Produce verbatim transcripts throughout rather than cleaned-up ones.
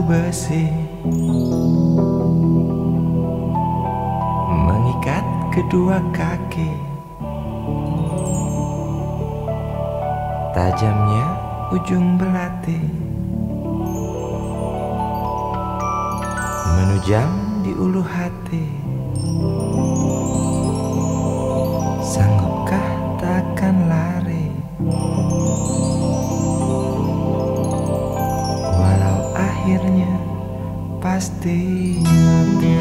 besi mengikat kedua kaki, tajamnya ujung belati menujam di ulu hati. Sanggupkah takkan lari, walau akhirnya pasti mati.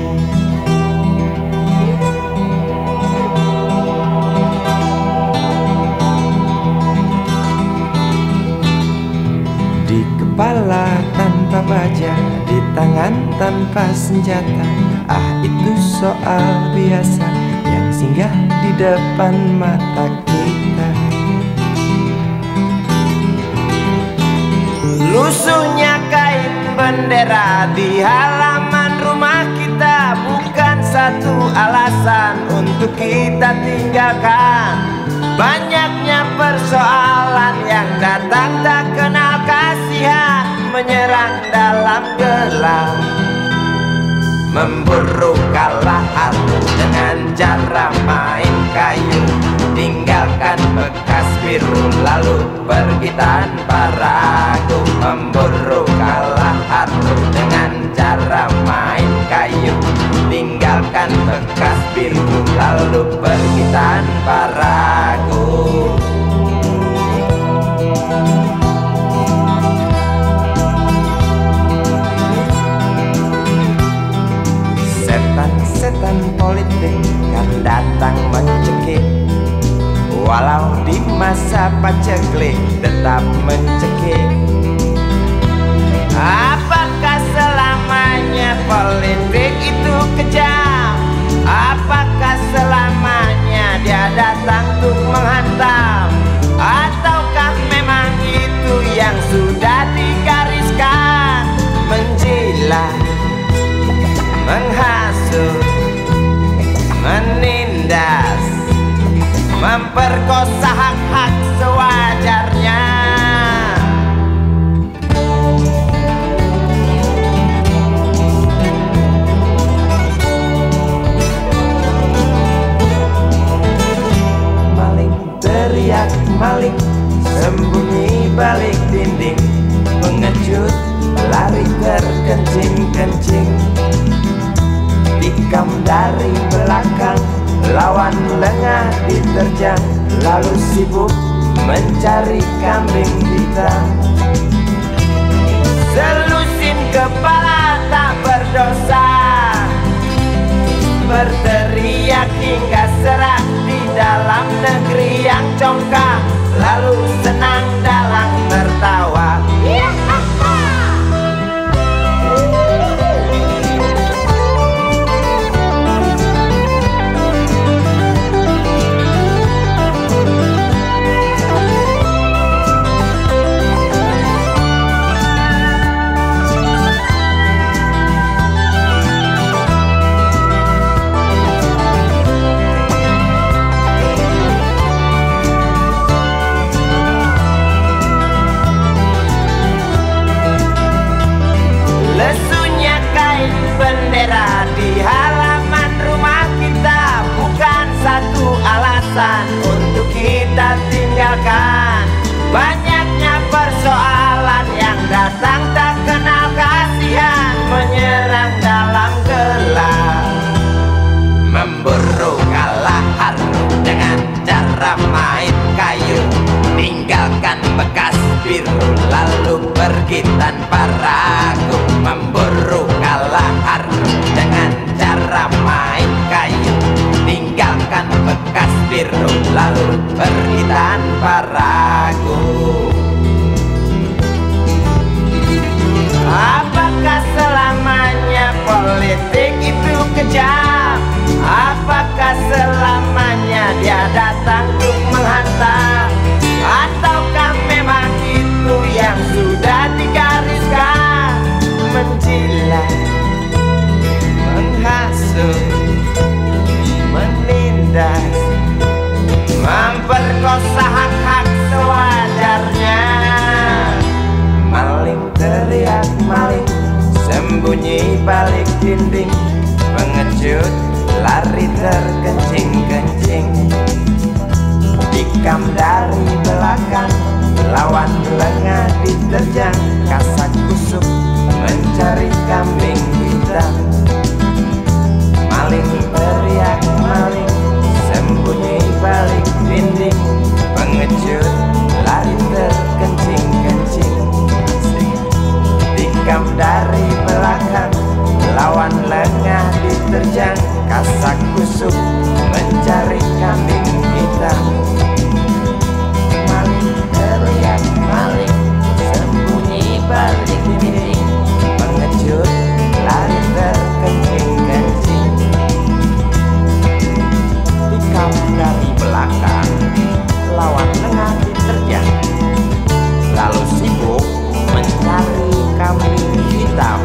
Di kepala tanpa baja, di tangan tanpa senjata. Ah, itu soal biasa yang singgah di depan mata kita. Lusuhnya kain bendera di halaman rumah kita bukan satu alasan untuk kita tinggalkan. Banyaknya persoalan yang datang tak kenal kasihan, menyerang dalam gelap, memburu kalah arti dengan cara main kayu. Tinggalkan bekas biru lalu pergi tanpa ragu, memburu kalah arti dengan cara main kayu. Tinggalkan bekas biru lalu pergi tanpa ragu. Setan politik kan datang mencekik, walau di masa paceklik tetap mencekik. Apakah selamanya politik itu kejam? Apakah selamanya dia datang untuk menghantam? Ataukah memang itu yang sudah digariskan? Menjilat, menghasut, menindas, memperkosa hak-hak sewajarnya. Maling teriak maling, sembunyi balik dinding, pengecut lari terkencing-kencing, tikam dari belakang, lawan lengah diterjang, lalu sibuk mencari kambing hitam. Selusin kepala tak berdosa, berteriak hingga serak di dalam negeri yang congkak, lalu senang dalam tertawa. Bendera di halaman rumah kita bukan satu alasan untuk kita tinggalkan. Banyaknya persoalan yang datang tak kenal kasihan, menyerang dalam gelap, memburu kalah harus dengan cara main kayu. Tinggalkan bekas biru lalu pergi tanpa ragu, memburu kalah harus dengan cara main kayu. Tinggalkan bekas biru lalu pergi tanpa ragu. Apakah selamanya politik itu kejam? Apakah selamanya dia datang untuk menghantam? Ataukah memang itu yang sudah digariskan? Menjilat, menghasut, menindas, memperkosa hak-hak sewajarnya. Maling teriak maling, belakang, lawan lengah diterjang, kasak kusuk mencari kambing hitam. Maling teriak maling, sembunyi balik dinding, pengecut lari terkencing-kencing. Tikam dari belakang, lawan lengah diterjang, kasak kusuk mencari kambing hitam. Maling teriak maling, sembunyi balik dinding, pengecut lari terkencing-kencing. Tikam dari belakang, lawan lengah diterjang, lalu sibuk mencari kambing hitam.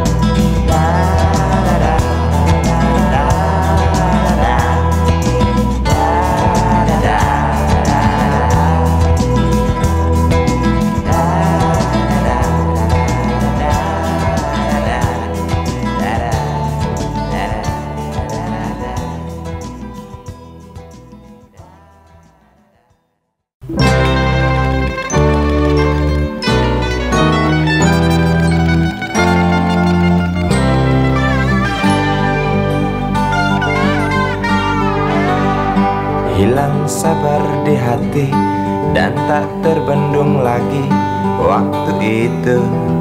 Hilang sabar di hati dan tak terbendung lagi waktu itu.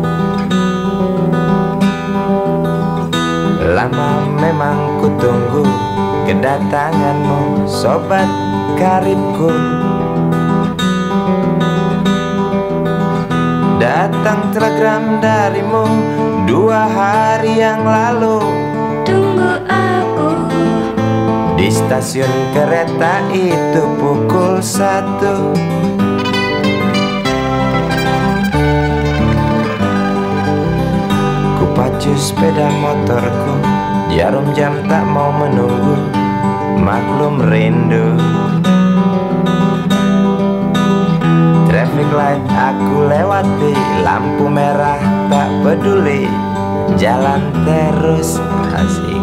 Lama memang ku tunggu kedatanganmu, sobat karibku. Datang telegram darimu dua hari yang lalu. Tunggu aku di stasiun kereta itu pukul satu. Ku pacu sepeda motorku, jarum jam tak mau menunggu, maklum rindu. Traffic light aku lewati, lampu merah tak peduli, jalan terus asik.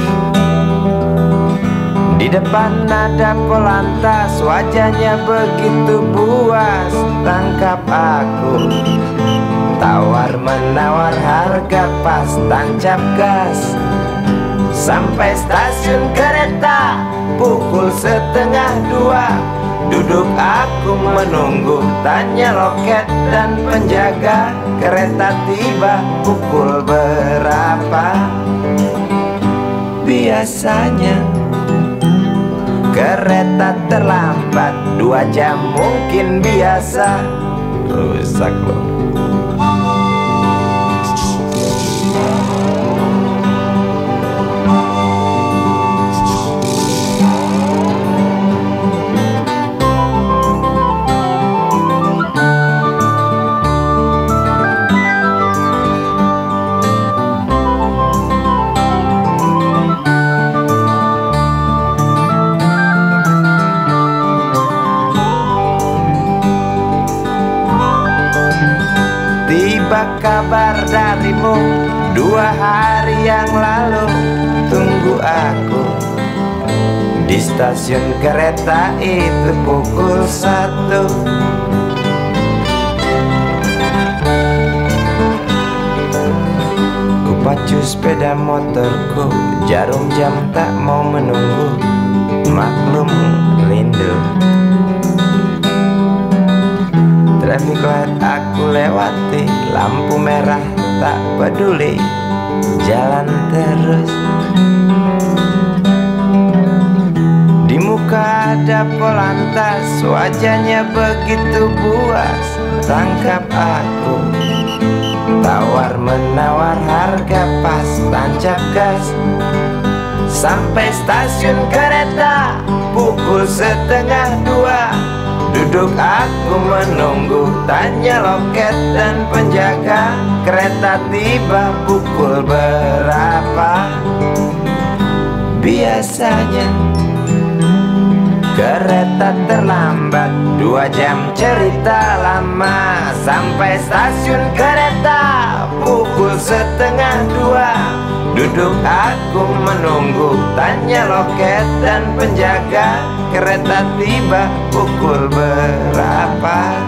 Di depan ada Polantas, wajahnya begitu buas, tangkap aku. Tawar menawar harga pas, tancap gas. Sampai stasiun kereta pukul setengah dua. Duduk aku menunggu, tanya loket dan penjaga, kereta tiba pukul berapa? Biasanya kereta terlambat dua jam mungkin biasa. Rusak loh. Tiba kabar darimu dua hari yang lalu. Tunggu aku di stasiun kereta itu pukul satu. Ku pacu sepeda motorku, jarum jam tak mau menunggu, maklum rindu. Traffic light aku lewati, lampu merah tak peduli, jalan terus. Di muka ada Polantas, wajahnya begitu buas, tangkap aku. Tawar menawar harga pas, tancap gas. Sampai stasiun kereta pukul setengah dua. Duduk aku menunggu, tanya loket dan penjaga, kereta tiba pukul berapa? Biasanya kereta terlambat dua jam, cerita lama. Sampai stasiun kereta pukul setengah dua. Duduk aku menunggu, tanya loket dan penjaga, kereta tiba pukul berapa? apa.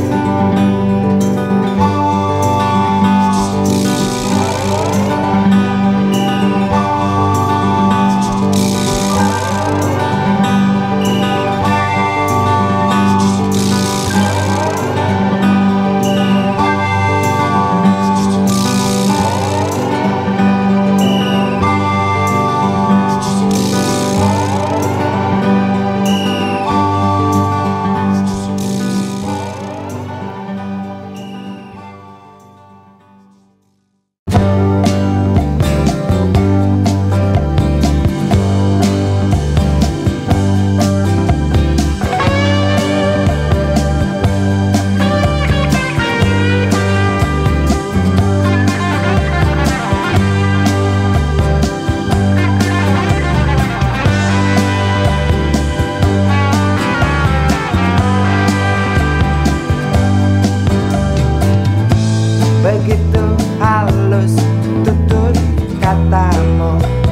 Begitu halus tutur katamu,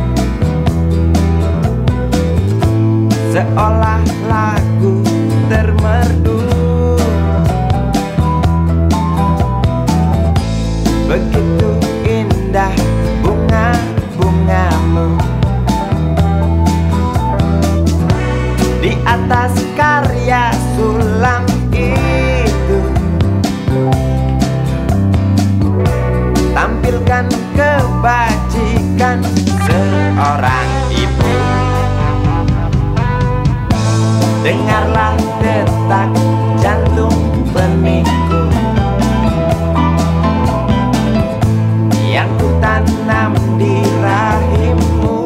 seolah lagu termerdu. Begitu indah bunga-bungamu di atas karya sulam itu. Tampilkan kebajikan seorang ibu. Dengarlah detak jantung benihku yang ku tanam di rahimmu.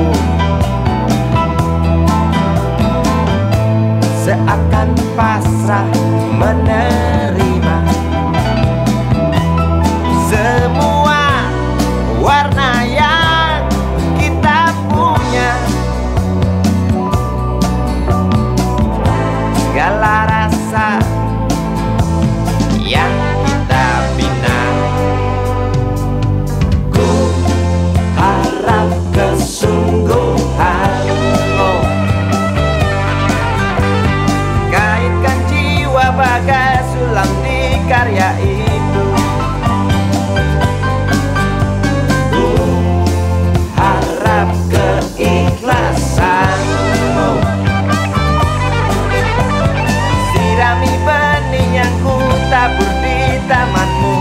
Seakan pasrah menerima semua warna yang kita punya, segala rasa yang kita bina. Ku harap kesungguhanmu kaitkan jiwa bagai sulam di karya itu. Keikhlasanmu sirami benih yang ku tabur di tamanmu.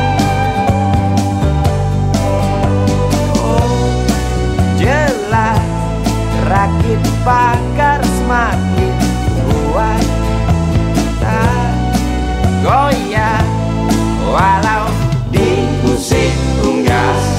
Oh, jelas rakit bakar semakin kuat, tak goyah walau diusik unggas.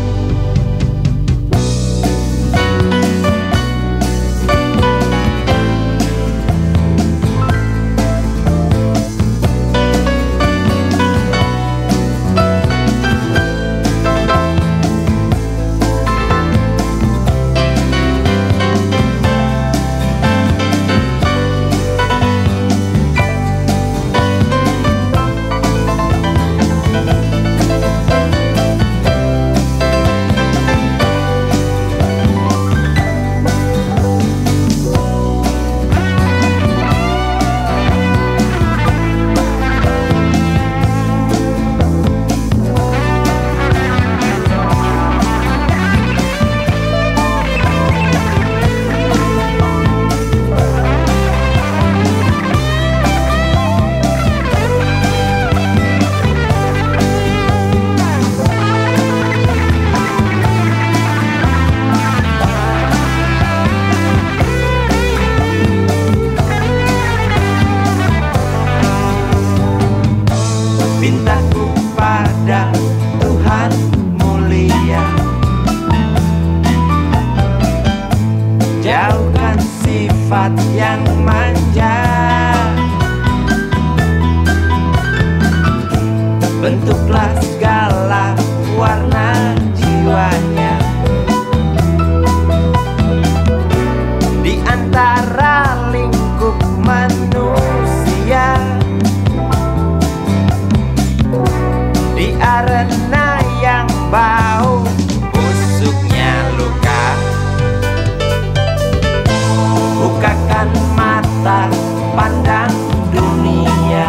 Mintaku pada Tuhan mulia, jauhkan sifat yang manja. Bentuklah segala warna jiwanya di antara lingkup manusia. Di arena yang bau busuknya luka, bukakan mata pandang dunia.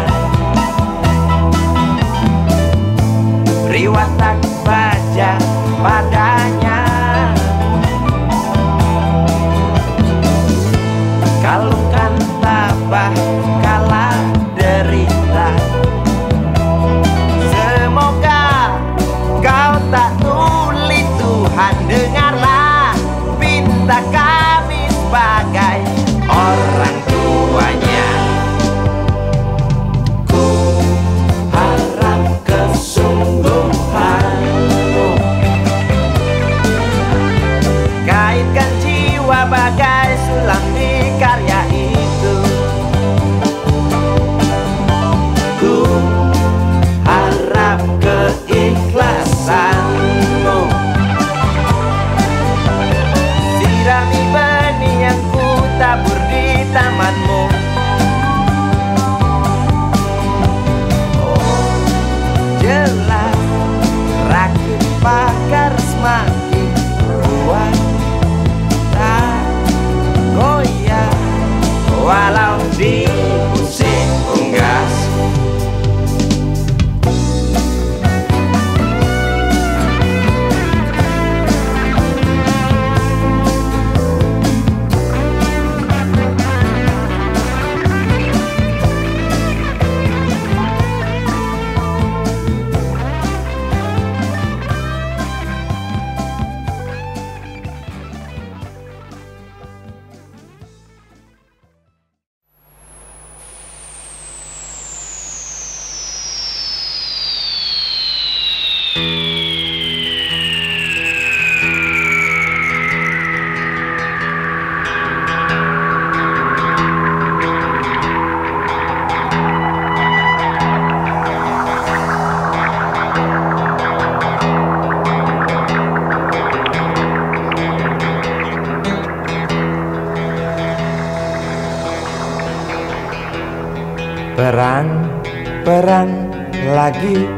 perang lagi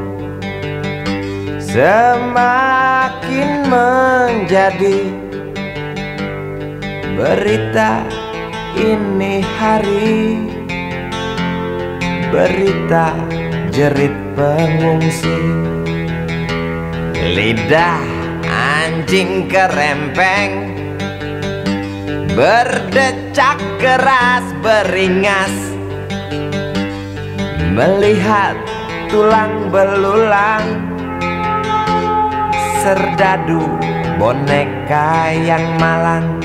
semakin menjadi berita ini hari, berita jerit pengungsi. Lidah anjing kerempeng berdecak keras beringas, melihat tulang belulang serdadu boneka yang malang.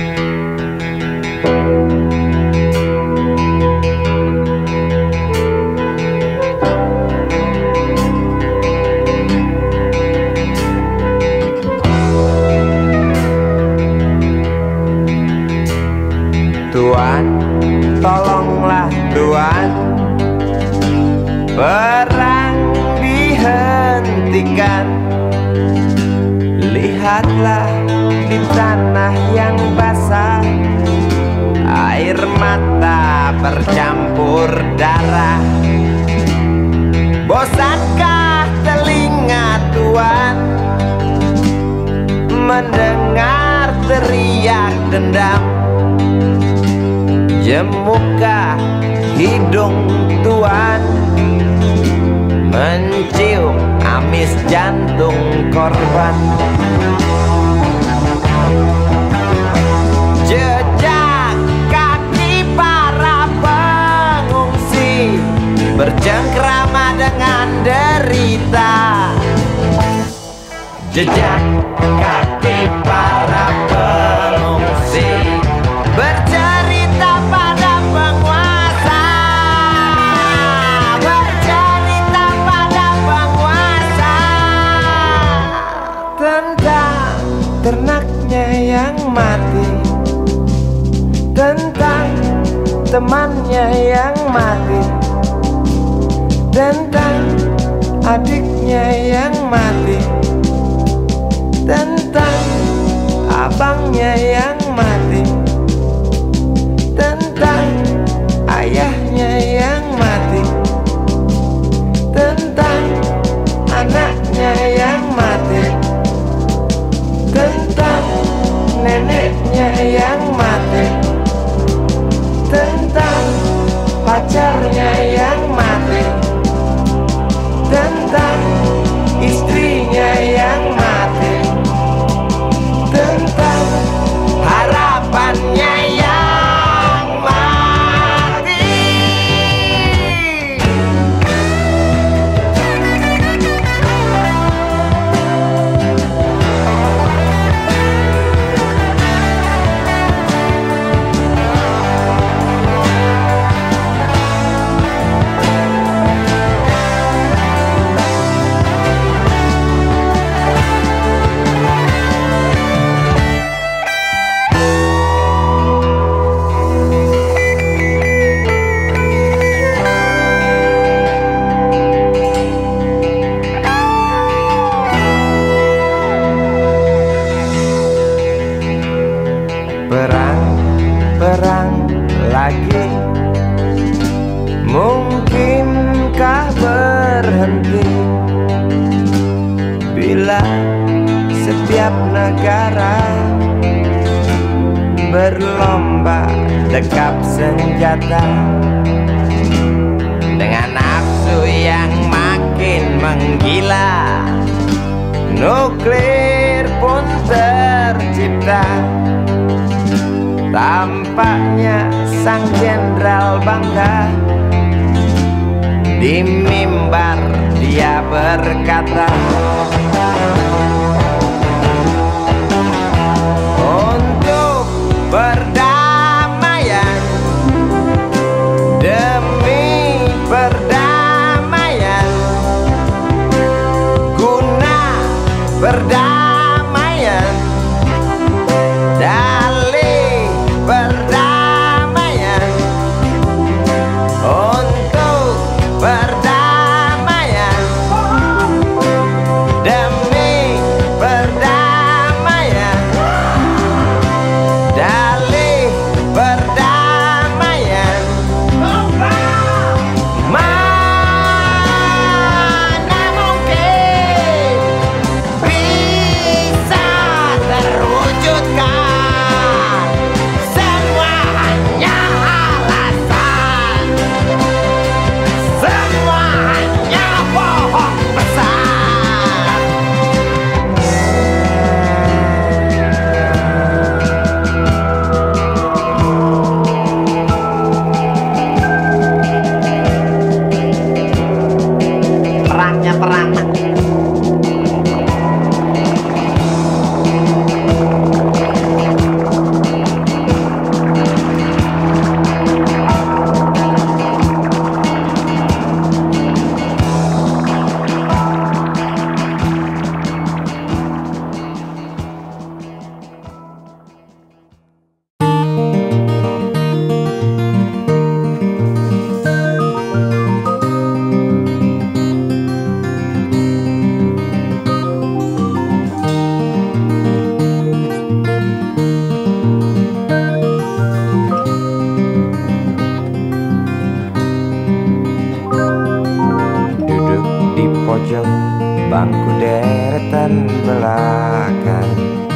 Tuan, tolonglah Tuan, perang dihentikan. Lihatlah di tanah yang basah, air mata bercampur darah. Bosankah telinga Tuan mendengar teriak dendam? Jemukah hidung Tuan mencium amis jantung korban? Jejak kaki para pengungsi bercengkrama dengan derita. Jejak kaki para pengungsi bercerita pada penguasa, bercerita pada penguasa tentang ternaknya yang mati, tentang temannya yang mati, tentang adiknya yang mati, tentang abangnya yang mati, tentang ayahnya yang mati, tentang anaknya yang mati, tentang neneknya yang mati, tentang pacarnya yang mati, tentang istrinya yang mati, tentang harapannya yang mati. Perang, perang lagi, mungkinkah berhenti bila setiap negara berlomba dekap senjata dengan nafsu yang makin menggila? Nuklir pun tercipta. Tampaknya sang jenderal bangga, di mimbar dia berkata, untuk perdamaian, demi perdamaian, guna perdamaian, dalih perdamaian, untuk perdamaian, demi pojok bangku deretan belakang.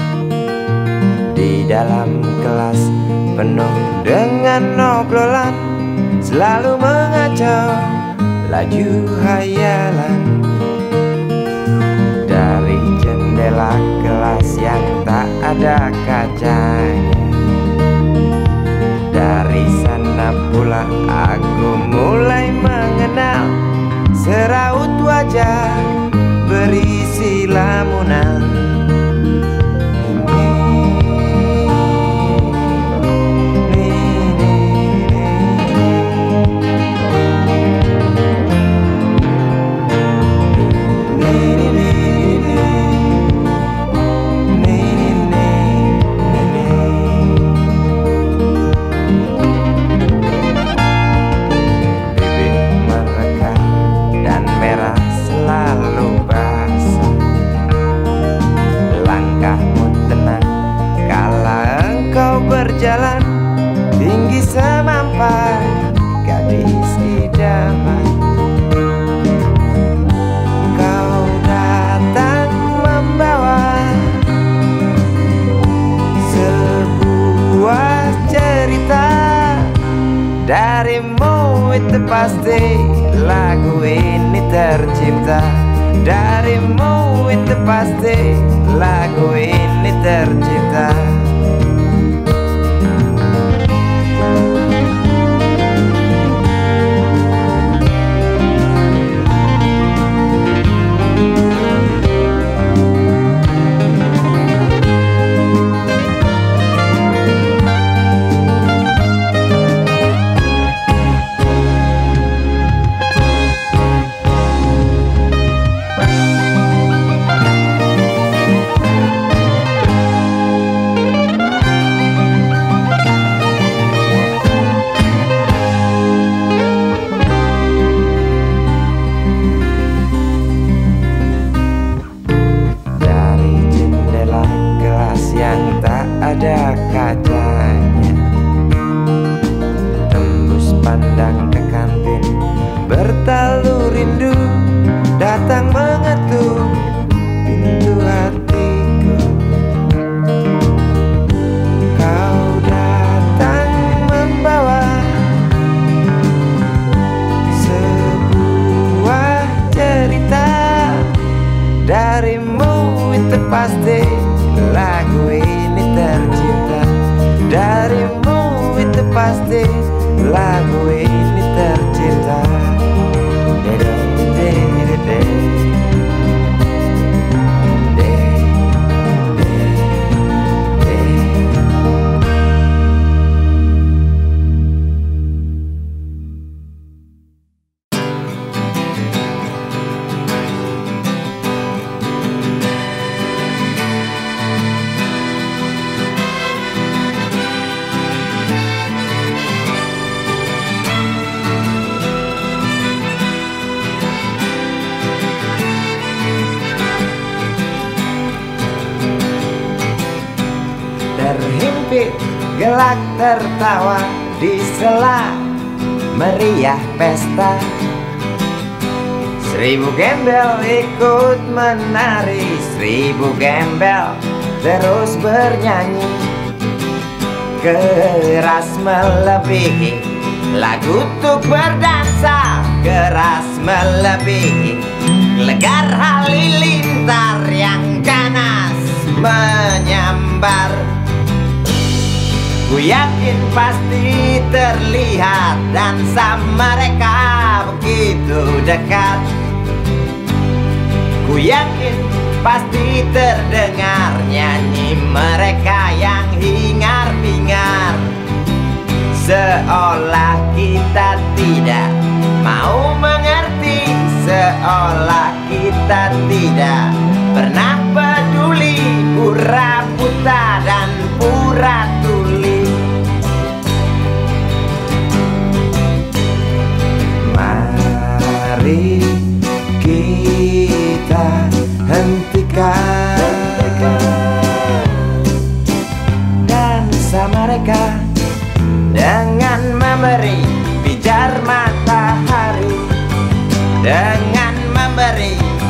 Di dalam kelas penuh dengan obrolan, selalu mengacau laju hayalan. Dari jendela kelas yang tak ada kacanya, dari sana pula aku mulai mengenal seraut wajah berisi lamunan. Berjalan tinggi semampai gadis idaman. Kau datang membawa sebuah cerita. Darimu itu pasti lagu ini tercipta. Darimu itu pasti lagu ini tercipta. Ada kacanya, tembus pandang ke kantin, bertalu rindu datang mengetuk pintu hatiku. Kau datang membawa sebuah cerita. Darimu itu pasti lagu ini tercipta. Darimu itu pasti lagu ini tercipta. Dede, dede, dede. Terhimpit gelak tertawa di sela meriah pesta. Seribu gembel ikut menari, seribu gembel terus bernyanyi. Keras melebihi lagu untuk berdansa, keras melebihi legar halilintar yang ganas menyambar. Ku yakin pasti terlihat dansa mereka begitu dekat. Ku yakin pasti terdengar nyanyi mereka yang hingar-bingar. Seolah kita tidak mau mengerti, seolah kita tidak pernah peduli, pura buta dan pura tuli. Mari kita hentikan dansa mereka dengan memberi pijar matahari, dengan memberi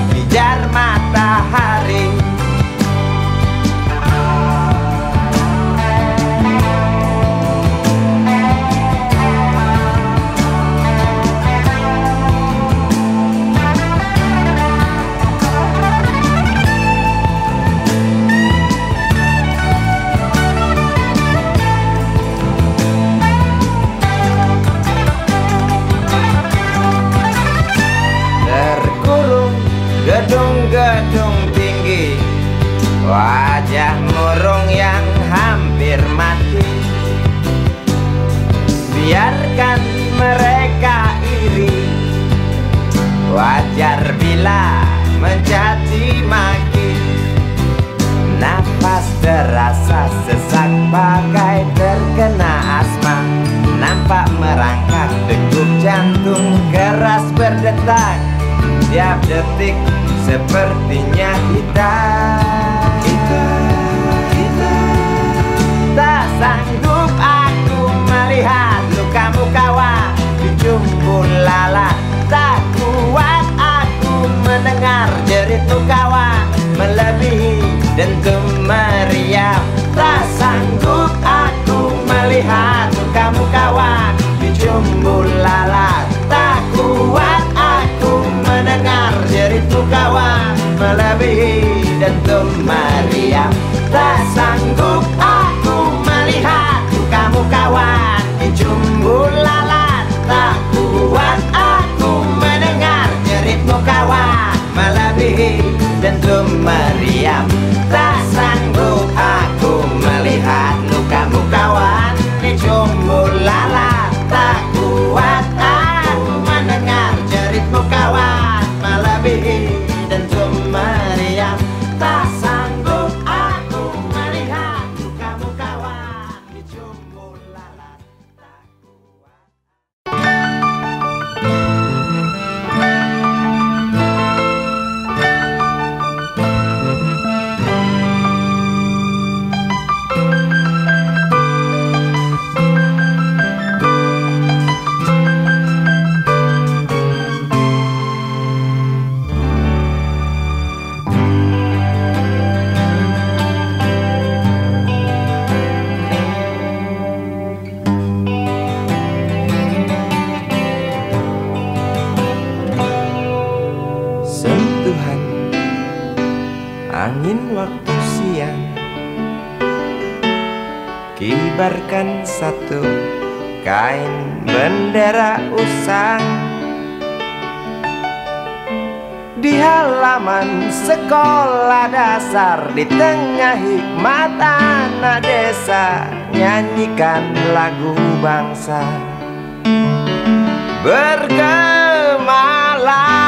gedung-gedung tinggi, wajah murung yang hampir mati. Biarkan mereka iri, wajar bila mencaci maki. Nafas terasa sesak bagai terkena asma. Nampak merangkak degup jantung keras berdetak. Tiap detik sepertinya kita Kita, kita tak sanggup aku melihat lukamu kawan di jumbo lalat. Tak kuat aku mendengar jeritmu kawan melebihi dentum meriam. Tak sanggup aku melihat lukamu kawan di jumbo lalat. Tak kuat aku mendengar jeritmu kawan melebihi dentum meriam. Tak sanggup aku melihat lukamu kawan di jumbo lalat. Tak kuat aku mendengar jeritmu kawan melebihi dentum meriam. Tak sanggup aku melihat lukamu kawan di jumbo lalat. Tak kuat aku mendengar jeritmu kawan melebihi dentum meriam. Tak sanggup aku melihat lukamu kawan di jumbo lalat. Tak kuat. Sentuhan angin waktu siang kibarkan satu kain bendera usang di halaman sekolah dasar. Di tengah hikmat anak desa nyanyikan lagu bangsa bergemalang.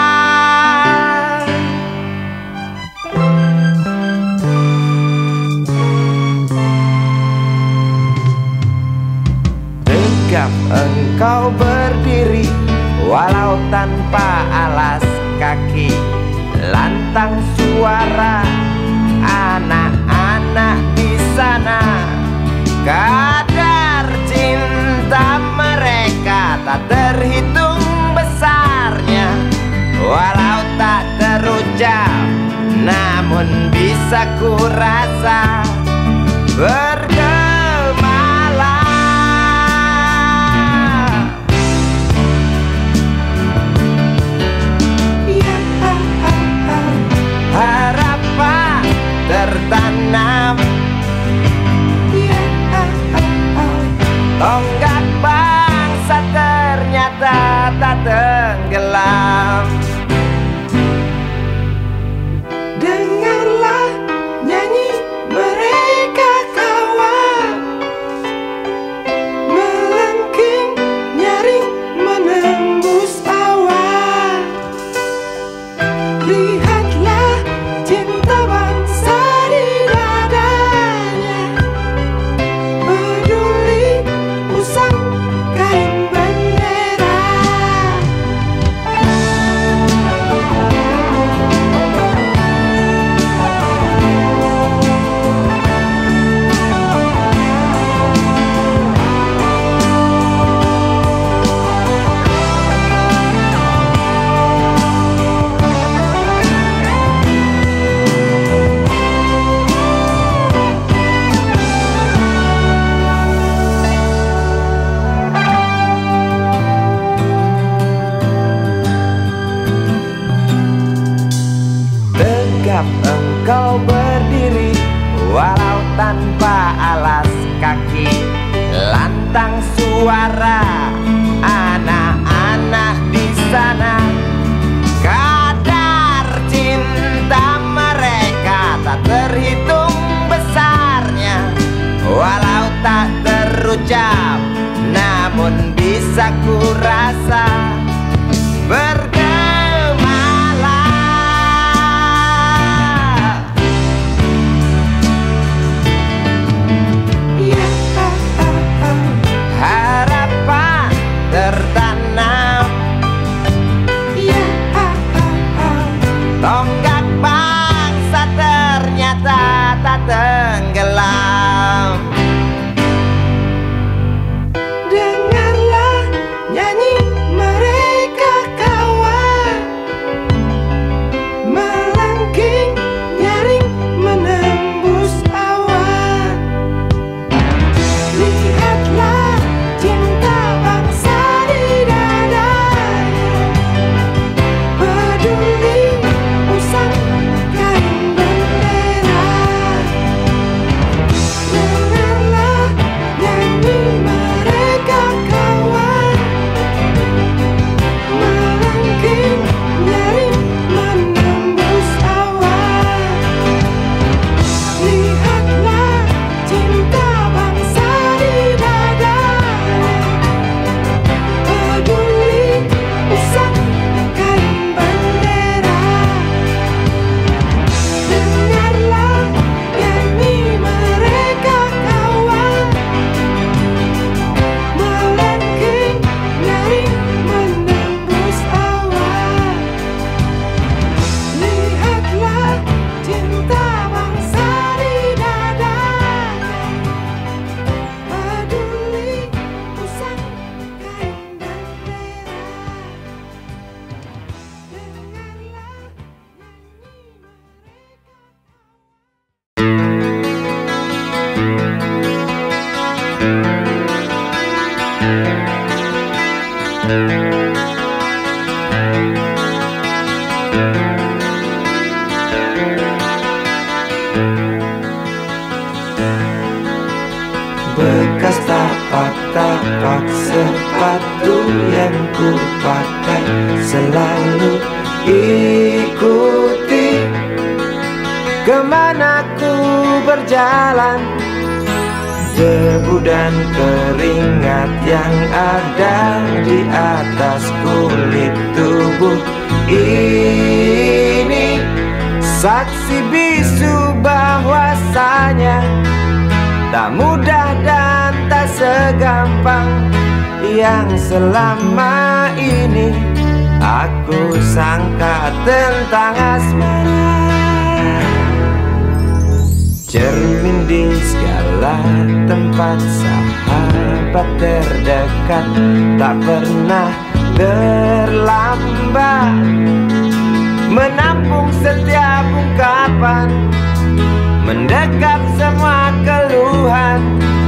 Tegap engkau berdiri walau tanpa alas kaki. Lantang suara anak-anak di sana. Kadar cinta mereka tak terhitung besarnya. Walau tak terucap namun bisa ku rasa bergemalang. Harapan tertanam, tonggak bangsa ternyata tak tenggelam. Dengarlah nyanyi mereka kawan, melengking nyaring menembus awan. Lihatlah cinta bangsa di dadanya, peduli usang kain bendera. Tegap engkau berdiri walau tanpa alas kaki. Lantang suara anak-anak di sana. Kadar cinta bisa ku rasa bergemalah. Ya, Harapan tertanam, ya, tonggak bangsa ternyata tak tenggelam. dengarlah nyanyi mereka kawan, melengking nyaring menembus awan. Lihatlah cinta bangsa di dadanya, peduli usang kain bendera. Dengarlah nyanyi mereka kawan, melengking nyaring menembus awan. Lihatlah cinta bangsa di dadanya, peduli usang kain bendera. Dengarlah nyanyi mereka kawan, melengking nyaring menembus awan. Lihatlah cinta bangsa di dadanya, peduli usang kain bendera. Dengarlah Bekas tapak-tapak sepatu yang ku pakai selalu ikuti kemana ku berjalan. Debu dan keringat yang ada di atas kulit tubuh ini saksi bisu bahwasanya tak mudah dan tak segampang yang selama ini aku sangka tentang asmara. Cermin di segala tempat, sahabat terdekat, tak pernah terlambat menampung setiap ungkapan, mendekap semua keluhan,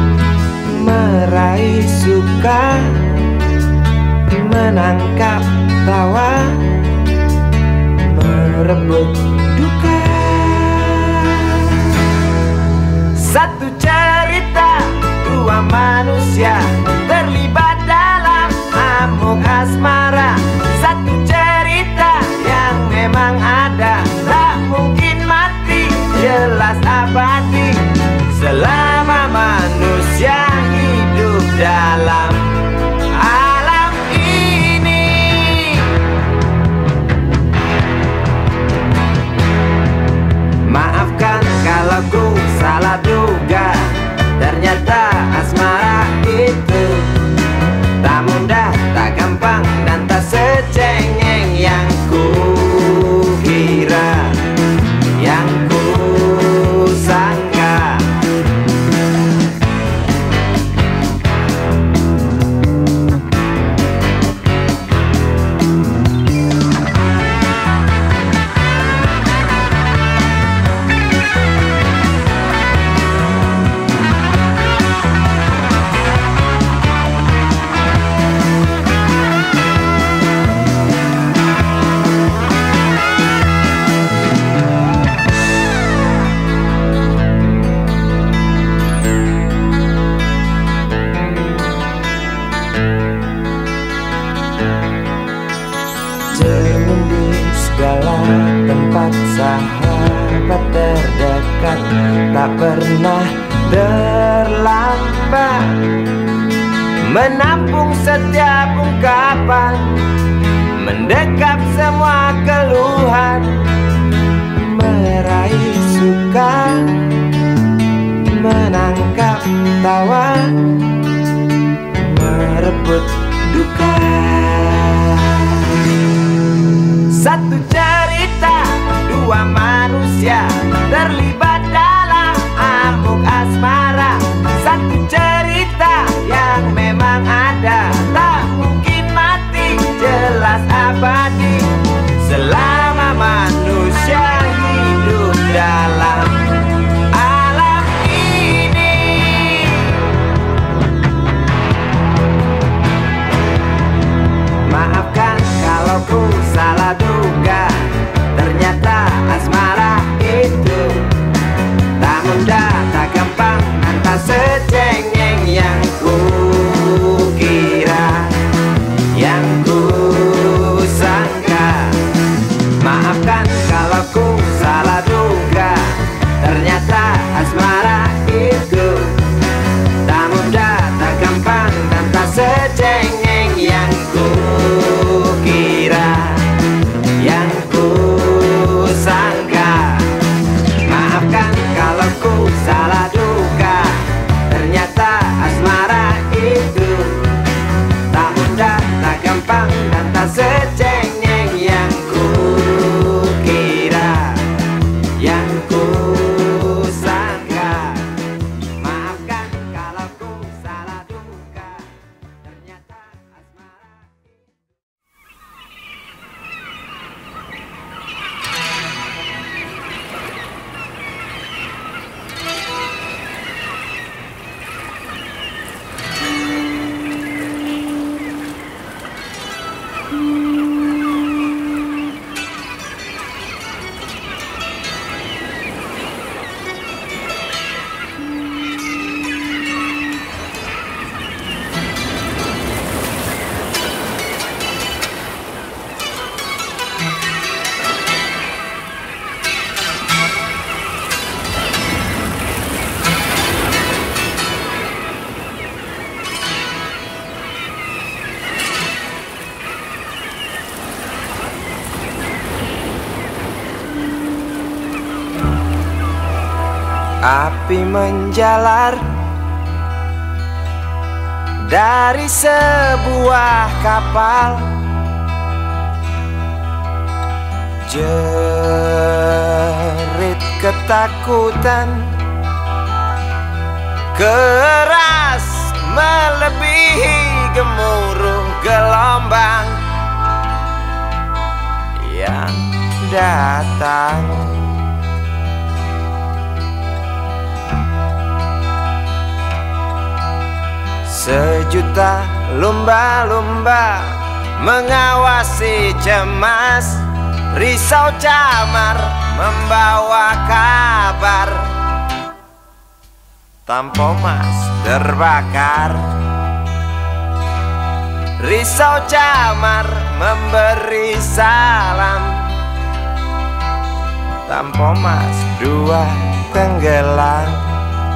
meraih suka, menangkap tawa, merebut duka. Satu cerita, dua manusia terlibat dalam amuk asmara. Satu cerita yang memang ada, tak mungkin mati, jelas abadi selama manusia hidup dalam alam ini. Maafkan kalau ku salah duga, ternyata asmara itu tak mudah, tak gampang, dan tak secengeng yang ku kira, yang ku sangka. segala tempat, sahabat terdekat tak pernah terlambat menampung setiap ungkapan, mendekap semua keluhan, meraih suka, menangkap tawa, merebut duka. Satu cerita, dua manusia terlibat dalam amuk asmara. Satu cerita yang memang ada, tak mungkin mati, jelas abadi. Selama manusia hidup dalam alam ini. Maafkan kalau ku salah duga, ternyata asmara itu tak mudah, tak gampang, dan tak secengeng yang ku kira, yang ku sangka. Maafkan kalau ku salah duga, ternyata asmara itu tak mudah, tak gampang, dan tak secengeng yang ku kira, yang ku sangka. Maafkan kalau ku salah duga, ternyata asmara itu tak mudah, tak gampang, dan tak secengeng yang ku kira, yang ku sangka. Maafkan kalau ku salah duga, ternyata asmara. Api menjalar dari sebuah kapal, jerit ketakutan keras melebihi gemuruh gelombang yang datang. Sejuta lumba-lumba mengawasi cemas, risau camar membawa kabar. Tampomas terbakar, risau camar memberi salam. Tampomas dua tenggelam.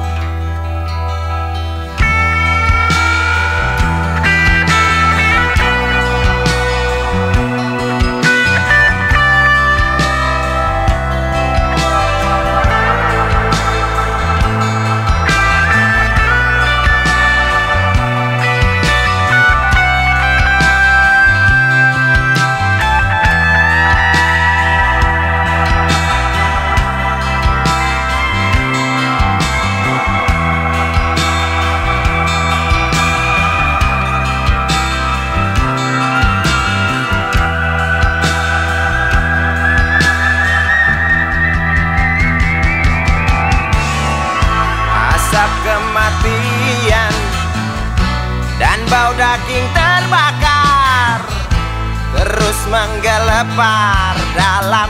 Kematian dan bau daging terbakar terus menggelepar dalam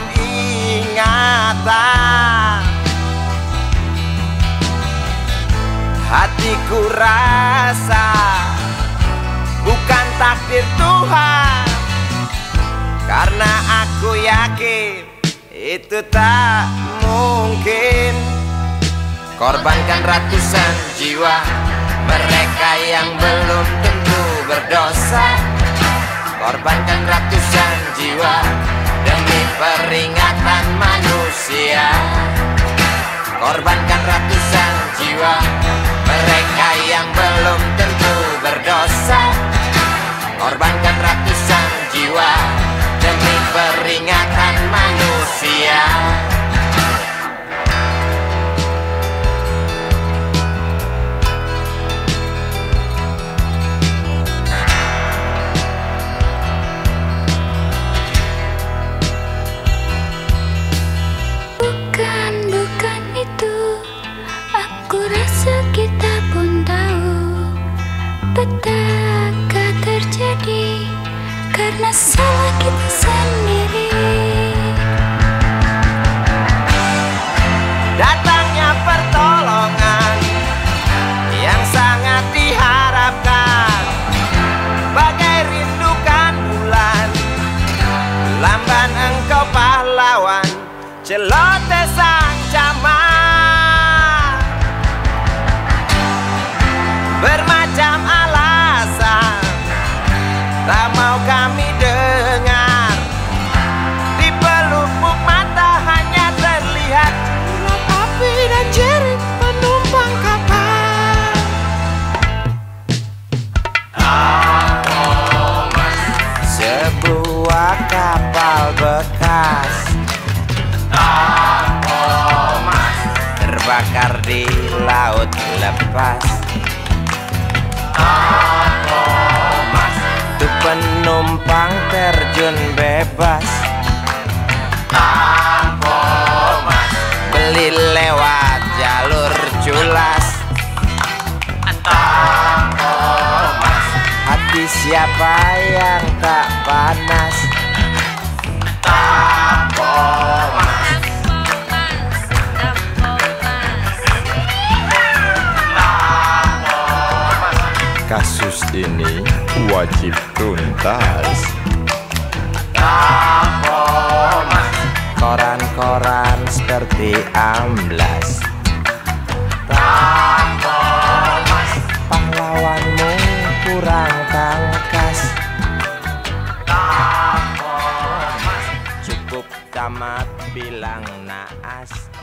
ingatan. Hatiku rasa bukan takdir Tuhan, karena aku yakin itu tak mungkin. Korbankan ratusan jiwa mereka yang belum tentu berdosa. Korbankan ratusan jiwa demi peringatan manusia. Korbankan ratusan jiwa mereka yang belum tentu berdosa. Korbankan ratusan jiwa demi peringatan manusia. Bukan, bukan itu. Aku rasa kita pun tahu petaka terjadi karena salah kita sendiri. Datangnya pertolongan yang sangat diharapkan, bagai rindukan bulan, lamban engkau pahlawan, celoteh sang camat. Bermacam alasan tak mau kami dengar, di pelupuk mata hanya terlihat Gelap api dan jerit penumpang kapal. sebuah kapal bekas terbakar di laut lepas. Tuh penumpang terjun bebas, beli lewat jalur culas. Hati siapa yang tak panas? Kasus ini wajib tuntas. Koran-koran seperti amblas. Pahlawanmu kurang tangkas. Cukup tamat bilang naas.